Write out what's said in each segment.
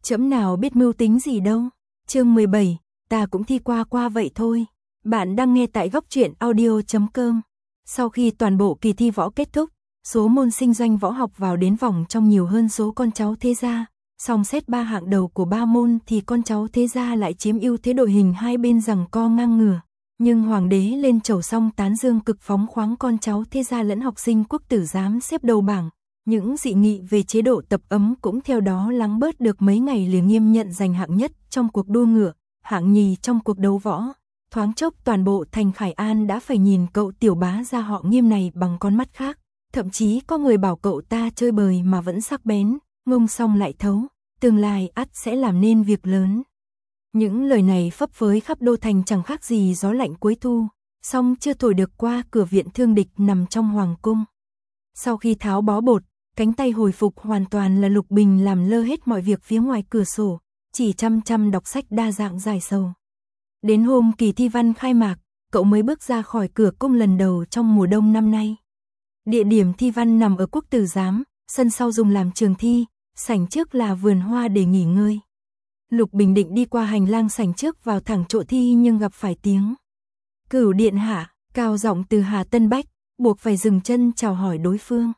Trẫm nào biết mưu tính gì đâu. Chương 17, ta cũng thi qua vậy thôi. Bạn đang nghe tại Góc Truyện Audio.com. Sau khi toàn bộ kỳ thi võ kết thúc, số môn sinh doanh võ học vào đến vòng trong nhiều hơn số con cháu thế gia. Song xét 3 hạng đầu của 3 môn thì con cháu thế gia lại chiếm ưu thế, đội hình hai bên giằng co ngang ngửa. Nhưng hoàng đế lên chầu xong tán dương cực phóng khoáng con cháu thế gia lẫn học sinh quốc tử giám xếp đầu bảng. Những dị nghị về chế độ tập ấm cũng theo đó lắng bớt được mấy ngày liền. Nghiêm nhận giành hạng nhất trong cuộc đua ngựa, hạng nhì trong cuộc đấu võ. Thoáng chốc toàn bộ thành Khải An đã phải nhìn cậu tiểu bá gia họ Nghiêm này bằng con mắt khác. Thậm chí có người bảo cậu ta chơi bời mà vẫn sắc bén, ngông xong lại thấu, tương lai ắt sẽ làm nên việc lớn. Những lời này phấp phới khắp đô thành chẳng khác gì gió lạnh cuối thu, song chưa thổi được qua cửa viện thương địch nằm trong hoàng cung. Sau khi tháo bó bột, cánh tay hồi phục hoàn toàn là Lục Bình làm lơ hết mọi việc phía ngoài cửa sổ, chỉ chăm chăm đọc sách đa dạng dài sầu. Đến hôm kỳ thi văn khai mạc, cậu mới bước ra khỏi cửa cung lần đầu trong mùa đông năm nay. Địa điểm thi văn nằm ở quốc tử giám, sân sau dùng làm trường thi, sảnh trước là vườn hoa để nghỉ ngơi. Lục Bình định đi qua hành lang sảnh trước vào thẳng chỗ thi nhưng gặp phải tiếng Cửu điện hạ, cao giọng từ Hà Tân Bách, buộc phải dừng chân chào hỏi đối phương.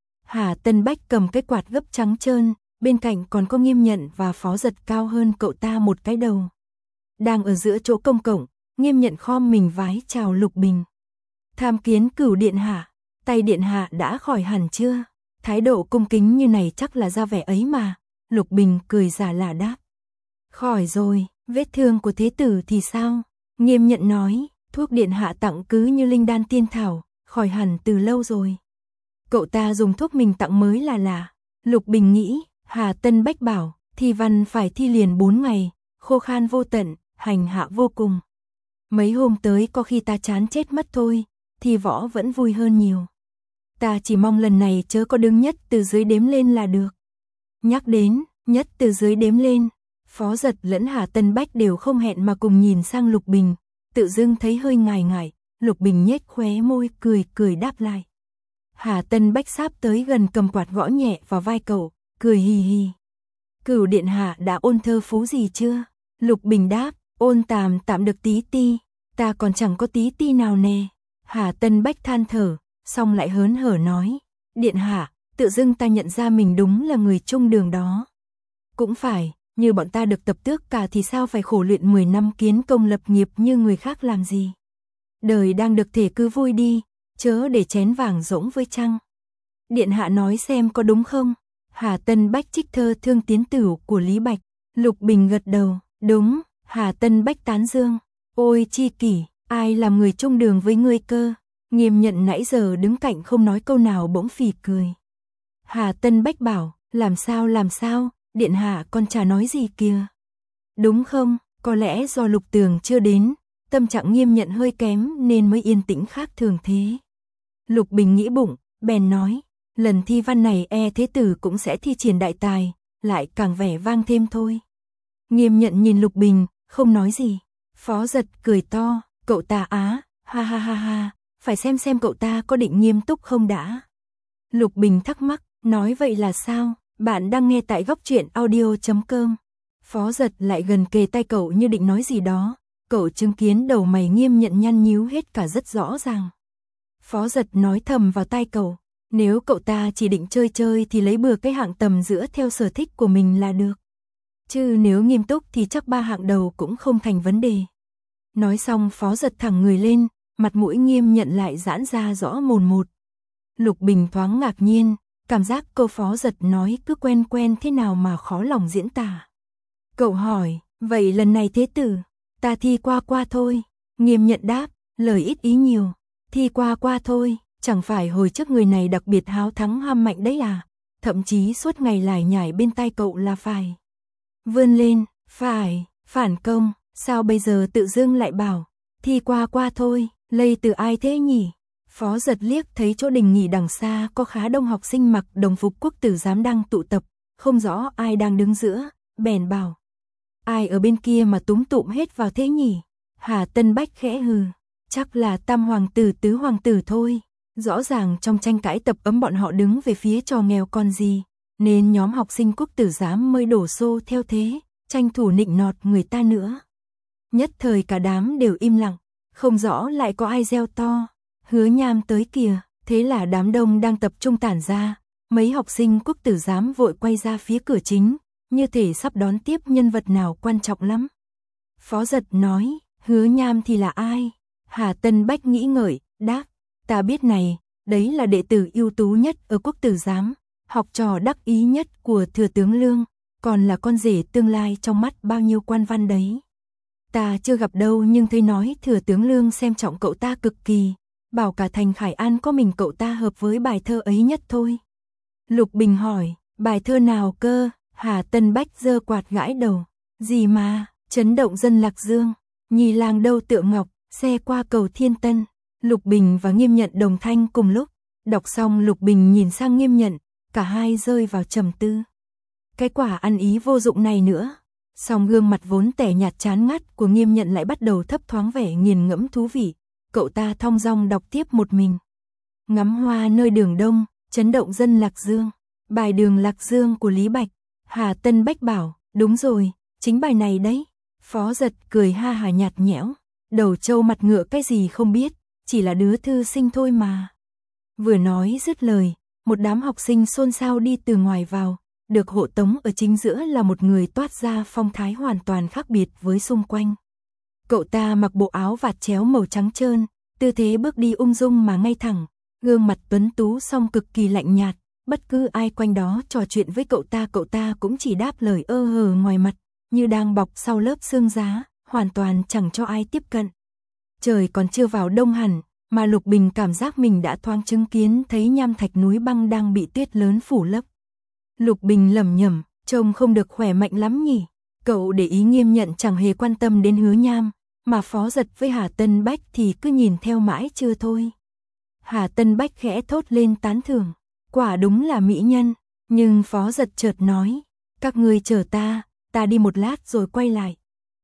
Hà Tân Bách cầm cái quạt gấp trắng trơn, bên cạnh còn có Nghiêm Nhận và Phó Giật cao hơn cậu ta một cái đầu. Đang ở giữa chỗ công cộng, Nghiêm Nhận khom mình vái chào Lục Bình. Tham kiến Cửu điện hạ, tay điện hạ đã khỏi hẳn chưa? Thái độ cung kính như này chắc là ra vẻ ấy mà. Lục Bình cười giả lả đáp. Khỏi rồi, vết thương của thế tử thì sao? Nghiêm Nhận nói, thuốc điện hạ tặng cứ như linh đan tiên thảo, khỏi hẳn từ lâu rồi. Cậu ta dùng thuốc mình tặng mới là lạ. Lục Bình nghĩ, Hà Tân Bách bảo, thi văn phải thi liền 4 ngày, khô khan vô tận, hành hạ vô cùng. Mấy hôm tới có khi ta chán chết mất thôi, thi võ vẫn vui hơn nhiều. Ta chỉ mong lần này chớ có đứng nhất từ dưới đếm lên là được. Nhắc đến, nhất từ dưới đếm lên, Phó Giật lẫn Hà Tân Bách đều không hẹn mà cùng nhìn sang Lục Bình, tự dưng thấy hơi ngại ngại. Lục Bình nhếch khóe môi cười đáp lại. Hà Tân Bách sáp tới gần cầm quạt gõ nhẹ vào vai cậu, cười hì hì. Cửu điện hạ đã ôn thơ phú gì chưa? Lục Bình đáp, ôn tạm được tí ti, ta còn chẳng có tí ti nào nè. Hà Tân Bách than thở, xong lại hớn hở nói, điện hạ, tự dưng ta nhận ra mình đúng là người trung đường đó. Cũng phải, như bọn ta được tập tước cả thì sao phải khổ luyện 10 năm kiến công lập nghiệp như người khác làm gì. Đời đang được thể cứ vui đi, chớ để chén vàng rỗng với trăng. Điện hạ nói xem có đúng không? Hà Tân Bách trích thơ Thương Tiến Tửu của Lý Bạch. Lục Bình gật đầu, đúng. Hà Tân Bách tán dương, ôi chi kỷ, ai làm người trung đường với ngươi cơ? Nghiêm Nhận nãy giờ đứng cạnh không nói câu nào bỗng phì cười. Hà Tân Bách bảo, làm sao, điện hạ con chả nói gì kìa. Đúng không, có lẽ do Lục Tường chưa đến, tâm trạng Nghiêm Nhận hơi kém nên mới yên tĩnh khác thường thế. Lục Bình nghĩ bụng, bèn nói, lần thi văn này thế tử cũng sẽ thi triển đại tài, lại càng vẻ vang thêm thôi. Nghiêm Nhận nhìn Lục Bình, không nói gì. Phó Giật cười to, cậu ta ha ha, phải xem cậu ta có định nghiêm túc không đã. Lục Bình thắc mắc, nói vậy là sao? Bạn đang nghe tại Góc Truyện Audio.com. Phó Giật lại gần kề tai cậu như định nói gì đó. Cậu chứng kiến đầu mày Nghiêm Nhận nhăn nhíu hết cả rất rõ ràng. Phó Giật nói thầm vào tai cậu, nếu cậu ta chỉ định chơi thì lấy bừa cái hạng tầm giữa theo sở thích của mình là được. Chứ nếu nghiêm túc thì chắc 3 hạng đầu cũng không thành vấn đề. Nói xong Phó Giật thẳng người lên, mặt mũi Nghiêm Nhận lại giãn ra rõ mồn một. Lục Bình thoáng ngạc nhiên, cảm giác câu Phó Giật nói cứ quen thế nào mà khó lòng diễn tả. Cậu hỏi, vậy lần này thế tử, ta thi qua thôi. Nghiêm Nhận đáp, lời ít ý nhiều, thi qua thôi, chẳng phải hồi trước người này đặc biệt háo thắng ham mạnh đấy à, thậm chí suốt ngày lải nhải bên tai cậu là phải vươn lên, phải phản công, sao bây giờ tự dưng lại bảo thi qua thôi, lây từ ai thế nhỉ? Phó Giật liếc thấy chỗ đình nghỉ đằng xa có khá đông học sinh mặc đồng phục quốc tử giám đang tụ tập, không rõ ai đang đứng giữa, bèn bảo, ai ở bên kia mà túm tụm hết vào thế nhỉ? Hà Tân Bách khẽ hừ, chắc là tam hoàng tử tứ hoàng tử thôi. Rõ ràng trong tranh cãi tập ấm bọn họ đứng về phía trò nghèo con gì. nên nhóm học sinh quốc tử giám mới đổ xô theo thế, tranh thủ nịnh nọt người ta nữa. Nhất thời cả đám đều im lặng, không rõ lại có ai reo to, Hứa Nham tới kìa, thế là đám đông đang tập trung tản ra, mấy học sinh quốc tử giám vội quay ra phía cửa chính, như thể sắp đón tiếp nhân vật nào quan trọng lắm. Phó Dật nói, Hứa Nham thì là ai? Hà Tân Bách nghĩ ngợi, đáp, ta biết này, đấy là đệ tử ưu tú nhất ở quốc tử giám, học trò đắc ý nhất của thừa tướng Lương, còn là con rể tương lai trong mắt bao nhiêu quan văn đấy. Ta chưa gặp đâu nhưng thấy nói thừa tướng Lương xem trọng cậu ta cực kỳ, bảo cả thành Khải An có mình cậu ta hợp với bài thơ ấy nhất thôi. Lục Bình hỏi, bài thơ nào cơ? Hà Tân Bách giơ quạt gãi đầu, gì mà, chấn động dân Lạc Dương, nhì làng đâu tựa ngọc, xe qua cầu Thiên Tân. Lục Bình và Nghiêm Nhận đồng thanh cùng lúc, đọc xong Lục Bình nhìn sang Nghiêm Nhận, cả hai rơi vào trầm tư. Cái quả ăn ý vô dụng này nữa. Song gương mặt vốn tẻ nhạt chán ngắt của Nghiêm Nhận lại bắt đầu thấp thoáng vẻ nghiền ngẫm thú vị, cậu ta thong dong đọc tiếp một mình. Ngắm hoa nơi đường đông, chấn động dân Lạc Dương, bài Đường Lạc Dương của Lý Bạch. Hà Tân Bách bảo, đúng rồi, chính bài này đấy. Phó Dật cười ha hà nhạt nhẽo, đầu trâu mặt ngựa cái gì không biết, chỉ là đứa thư sinh thôi mà. Vừa nói dứt lời, một đám học sinh xôn xao đi từ ngoài vào, được hộ tống ở chính giữa là một người toát ra phong thái hoàn toàn khác biệt với xung quanh. Cậu ta mặc bộ áo vạt chéo màu trắng trơn, tư thế bước đi ung dung mà ngay thẳng, gương mặt tuấn tú song cực kỳ lạnh nhạt, bất cứ ai quanh đó trò chuyện với cậu ta cũng chỉ đáp lời ơ hờ ngoài mặt, như đang bọc sau lớp xương giá, hoàn toàn chẳng cho ai tiếp cận. Trời còn chưa vào đông hẳn, mà Lục Bình cảm giác mình đã thoáng chứng kiến thấy nham thạch núi băng đang bị tuyết lớn phủ lấp. Lục Bình lẩm nhẩm, trông không được khỏe mạnh lắm nhỉ. Cậu để ý Nghiêm Nhận chẳng hề quan tâm đến Hứa Nham, mà Phó Dật với Hà Tân Bách thì cứ nhìn theo mãi chưa thôi. Hà Tân Bách khẽ thốt lên tán thưởng, quả đúng là mỹ nhân, nhưng Phó Dật chợt nói, các ngươi chờ ta đi một lát rồi quay lại.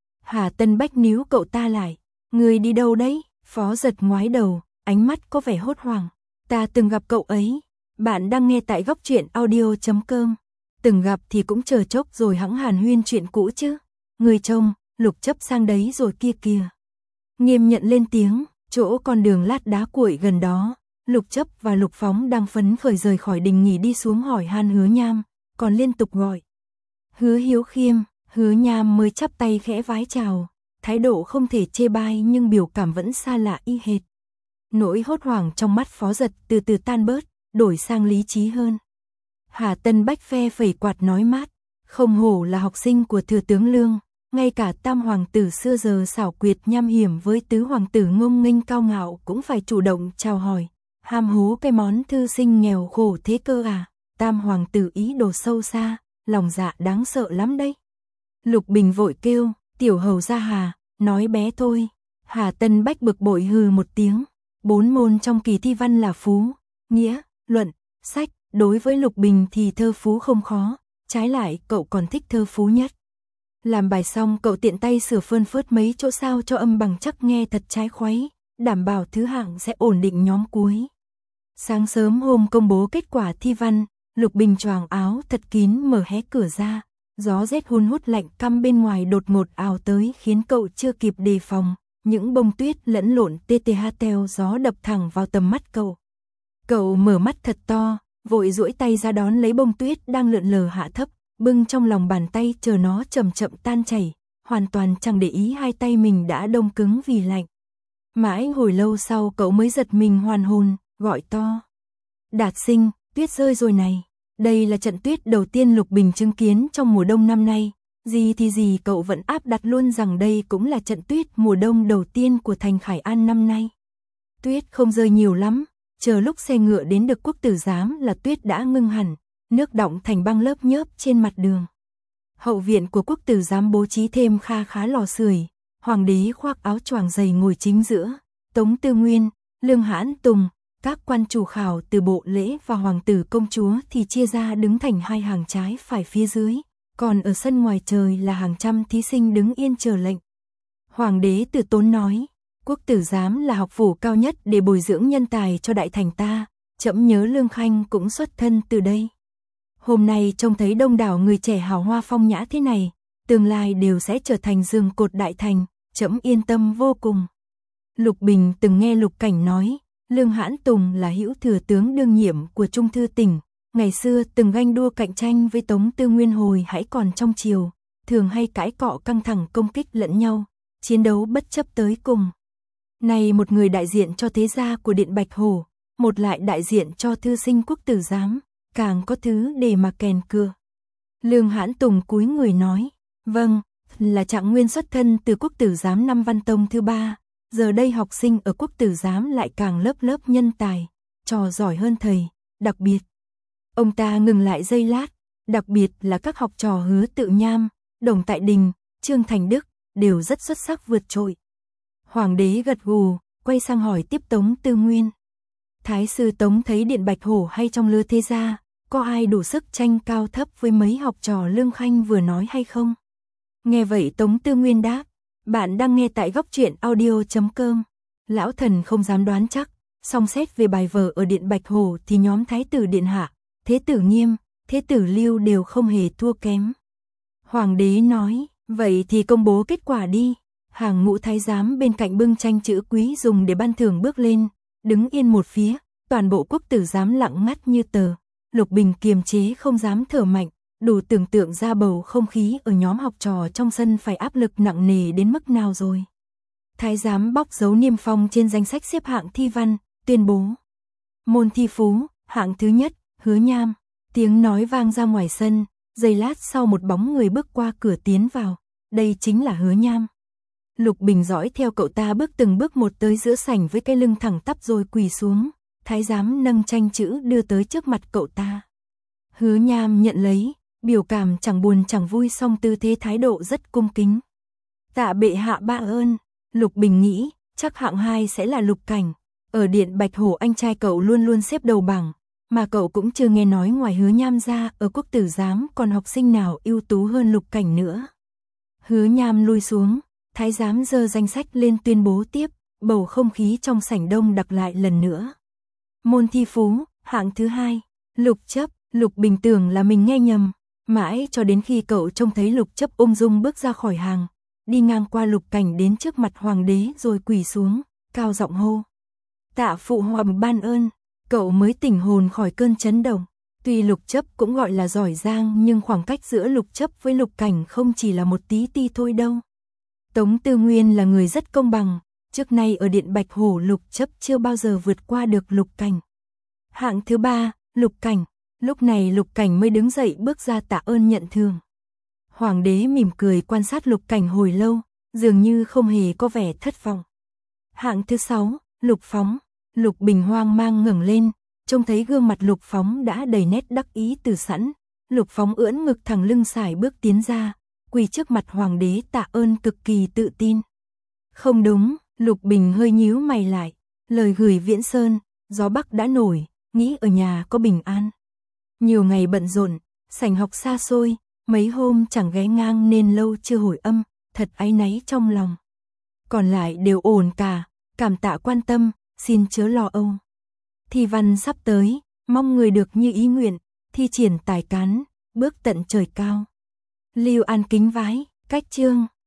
Hà Tân Bách níu cậu ta lại, ngươi đi đâu đấy? Phó Dật ngoái đầu, ánh mắt có vẻ hốt hoảng, ta từng gặp cậu ấy. Bạn đang nghe tại góc truyện audio.com. Từng gặp thì cũng chờ chốc rồi hẵng hàn huyên chuyện cũ chứ. Người trông, Lục Chấp sang đấy rồi kia kìa. Nghiêm Nhận lên tiếng, chỗ con đường lát đá cuội gần đó, Lục Chấp và Lục Phóng đang phấn khởi rời khỏi đình nghỉ đi xuống hỏi han Hứa Nham, còn liên tục gọi. Hứa Hiếu Khiêm, Hứa Nham mới chắp tay khẽ vái chào, thái độ không thể chê bai nhưng biểu cảm vẫn xa lạ y hệt. Nỗi hốt hoảng trong mắt Phó Dật từ từ tan bớt, đổi sang lý trí hơn. Hà Tân Bách phe phẩy quạt nói mát, không hổ là học sinh của thừa tướng Lương, ngay cả tam hoàng tử xưa giờ xảo quyệt nham hiểm với tứ hoàng tử ngông nghênh cao ngạo cũng phải chủ động chào hỏi, ham hố cái món thư sinh nghèo khổ thế cơ à. Tam hoàng tử ý đồ sâu xa, lòng dạ đáng sợ lắm đấy. Lục Bình vội kêu, tiểu hầu gia Hà, nói bé thôi. Hà Tân Bách bực bội hừ một tiếng, 4 môn trong kỳ thi văn là phú, nghĩa, luận, sách, đối với Lục Bình thì thơ phú không khó, trái lại cậu còn thích thơ phú nhất. Làm bài xong cậu tiện tay sửa phơn phớt mấy chỗ sao cho âm bằng chắc nghe thật trái khuấy, đảm bảo thứ hạng sẽ ổn định nhóm cuối. Sáng sớm hôm công bố kết quả thi văn, Lục Bình choàng áo thật kín mở hé cửa ra, gió rét hun hút lạnh căm bên ngoài đột ngột ào tới khiến cậu chưa kịp đề phòng, những bông tuyết lẫn lộn tth theo gió đập thẳng vào tầm mắt cậu. Cậu mở mắt thật to, vội duỗi tay ra đón lấy bông tuyết đang lượn lờ hạ thấp, bưng trong lòng bàn tay chờ nó chậm chậm tan chảy, hoàn toàn chẳng để ý hai tay mình đã đông cứng vì lạnh. Mãi hồi lâu sau cậu mới giật mình hoàn hồn, gọi to. Đạt sinh, tuyết rơi rồi này. Đây là trận tuyết đầu tiên Lục Bình chứng kiến trong mùa đông năm nay. Gì thì gì cậu vẫn áp đặt luôn rằng đây cũng là trận tuyết mùa đông đầu tiên của thành Khải An năm nay. Tuyết không rơi nhiều lắm, chờ lúc xe ngựa đến được quốc tử giám là tuyết đã ngưng hẳn, nước đọng thành băng lớp nhớp trên mặt đường. Hậu viện của quốc tử giám bố trí thêm kha khá lò sưởi, hoàng đế khoác áo choàng dày ngồi chính giữa, Tống Tư Nguyên, Lương Hãn Tùng, các quan chủ khảo từ bộ lễ và hoàng tử công chúa thì chia ra đứng thành hai hàng trái phải phía dưới, còn ở sân ngoài trời là hàng trăm thí sinh đứng yên chờ lệnh. Hoàng đế Từ Tốn nói, quốc tử giám là học phủ cao nhất để bồi dưỡng nhân tài cho đại thành ta, trẫm nhớ Lương Khanh cũng xuất thân từ đây. Hôm nay trông thấy đông đảo người trẻ hào hoa phong nhã thế này, tương lai đều sẽ trở thành giường cột đại thành, trẫm yên tâm vô cùng. Lục Bình từng nghe Lục Cảnh nói, Lương Hãn Tùng là hữu thừa tướng đương nhiệm của Trung Thư tỉnh, ngày xưa từng ganh đua cạnh tranh với Tống Tư Nguyên hồi hãy còn trong triều, thường hay cãi cọ căng thẳng công kích lẫn nhau, chiến đấu bất chấp tới cùng. Này một người đại diện cho thế gia của Điện Bạch Hổ, một lại đại diện cho thư sinh quốc tử giám, càng có thứ để mà kèn cựa. Lương Hãn Tùng cúi người nói, vâng, là Trạng Nguyên xuất thân từ quốc tử giám năm Văn Tông thứ 3, giờ đây học sinh ở quốc tử giám lại càng lớp lớp nhân tài, trò giỏi hơn thầy, đặc biệt. Ông ta ngừng lại giây lát, đặc biệt là các học trò Hứa Tự Nham, Đồng Tại Đình, Trương Thành Đức, đều rất xuất sắc vượt trội. Hoàng đế gật gù, quay sang hỏi tiếp Tống Tư Nguyên. Thái sư Tống thấy Điện Bạch Hổ hay trong lứa thế gia, có ai đủ sức tranh cao thấp với mấy học trò Lương Khanh vừa nói hay không? Nghe vậy Tống Tư Nguyên đáp, bạn đang nghe tại góc truyện audio.com. Lão thần không dám đoán chắc, song xét về bài vở ở Điện Bạch Hổ thì nhóm Thái tử Điện Hạ, Thế tử Nghiêm, Thế tử Lưu đều không hề thua kém. Hoàng đế nói, vậy thì công bố kết quả đi. Hàng ngũ thái giám bên cạnh bưng tranh chữ quý dùng để ban thưởng bước lên, đứng yên một phía, toàn bộ quốc tử giám lặng ngắt như tờ. Lục Bình kiềm chế không dám thở mạnh, đủ tưởng tượng ra bầu không khí ở nhóm học trò trong sân phải áp lực nặng nề đến mức nào rồi. Thái giám bóc dấu niêm phong trên danh sách xếp hạng thi văn, tuyên bố. Môn thi phú, hạng thứ nhất, Hứa Nham. Tiếng nói vang ra ngoài sân, giây lát sau một bóng người bước qua cửa tiến vào. Đây chính là Hứa Nham. Lục Bình dõi theo cậu ta bước từng bước một tới giữa sảnh với cái lưng thẳng tắp rồi quỳ xuống. Thái giám nâng tranh chữ đưa tới trước mặt cậu ta. Hứa Nham nhận lấy, biểu cảm chẳng buồn chẳng vui song tư thế thái độ rất cung kính. Tạ bệ hạ ba ơn. Lục Bình nghĩ, chắc hạng 2 sẽ là Lục Cảnh. Ở Điện Bạch Hổ anh trai cậu luôn luôn xếp đầu bảng, mà cậu cũng chưa nghe nói ngoài Hứa Nham ra ở quốc tử giám còn học sinh nào ưu tú hơn Lục Cảnh nữa. Hứa Nham lui xuống, thái giám giơ danh sách lên tuyên bố tiếp, bầu không khí trong sảnh đông đặc lại lần nữa. Môn thi phú, hạng thứ 2, Lục Chấp. Lục Bình tưởng là mình nghe nhầm, mãi cho đến khi cậu trông thấy Lục Chấp ung dung bước ra khỏi hàng, đi ngang qua Lục Cảnh đến trước mặt hoàng đế rồi quỳ xuống, cao giọng hô. Tạ phụ hoàng ban ơn, cậu mới tỉnh hồn khỏi cơn chấn động. Tuy Lục Chấp cũng gọi là giỏi giang nhưng khoảng cách giữa Lục Chấp với Lục Cảnh không chỉ là một tí ti thôi đâu. Tống Tư Nguyên là người rất công bằng, trước nay ở Điện Bạch Hổ Lục Chấp chưa bao giờ vượt qua được Lục Cảnh. Hạng thứ 3, Lục Cảnh. Lúc này Lục Cảnh mới đứng dậy bước ra tạ ơn nhận thưởng. Hoàng đế mỉm cười quan sát Lục Cảnh hồi lâu, dường như không hề có vẻ thất vọng. Hạng thứ 6, Lục Phóng. Lục Bình hoang mang ngẩng lên, trông thấy gương mặt Lục Phóng đã đầy nét đắc ý từ sẵn. Lục Phóng ưỡn ngực thẳng lưng sải bước tiến ra, quỳ trước mặt hoàng đế tạ ơn cực kỳ tự tin. Không đúng, Lục Bình hơi nhíu mày lại, lời gửi Viễn Sơn, gió bắc đã nổi, nghĩ ở nhà có bình an. Nhiều ngày bận rộn, sảnh học xa xôi, mấy hôm chẳng ghé ngang nên lâu chưa hồi âm, thật áy náy trong lòng. Còn lại đều ổn cả, cảm tạ quan tâm, xin chớ lo âu. Thi văn sắp tới, mong người được như ý nguyện, thi triển tài cán, bước tận trời cao. Lưu An kính vái, cách chương.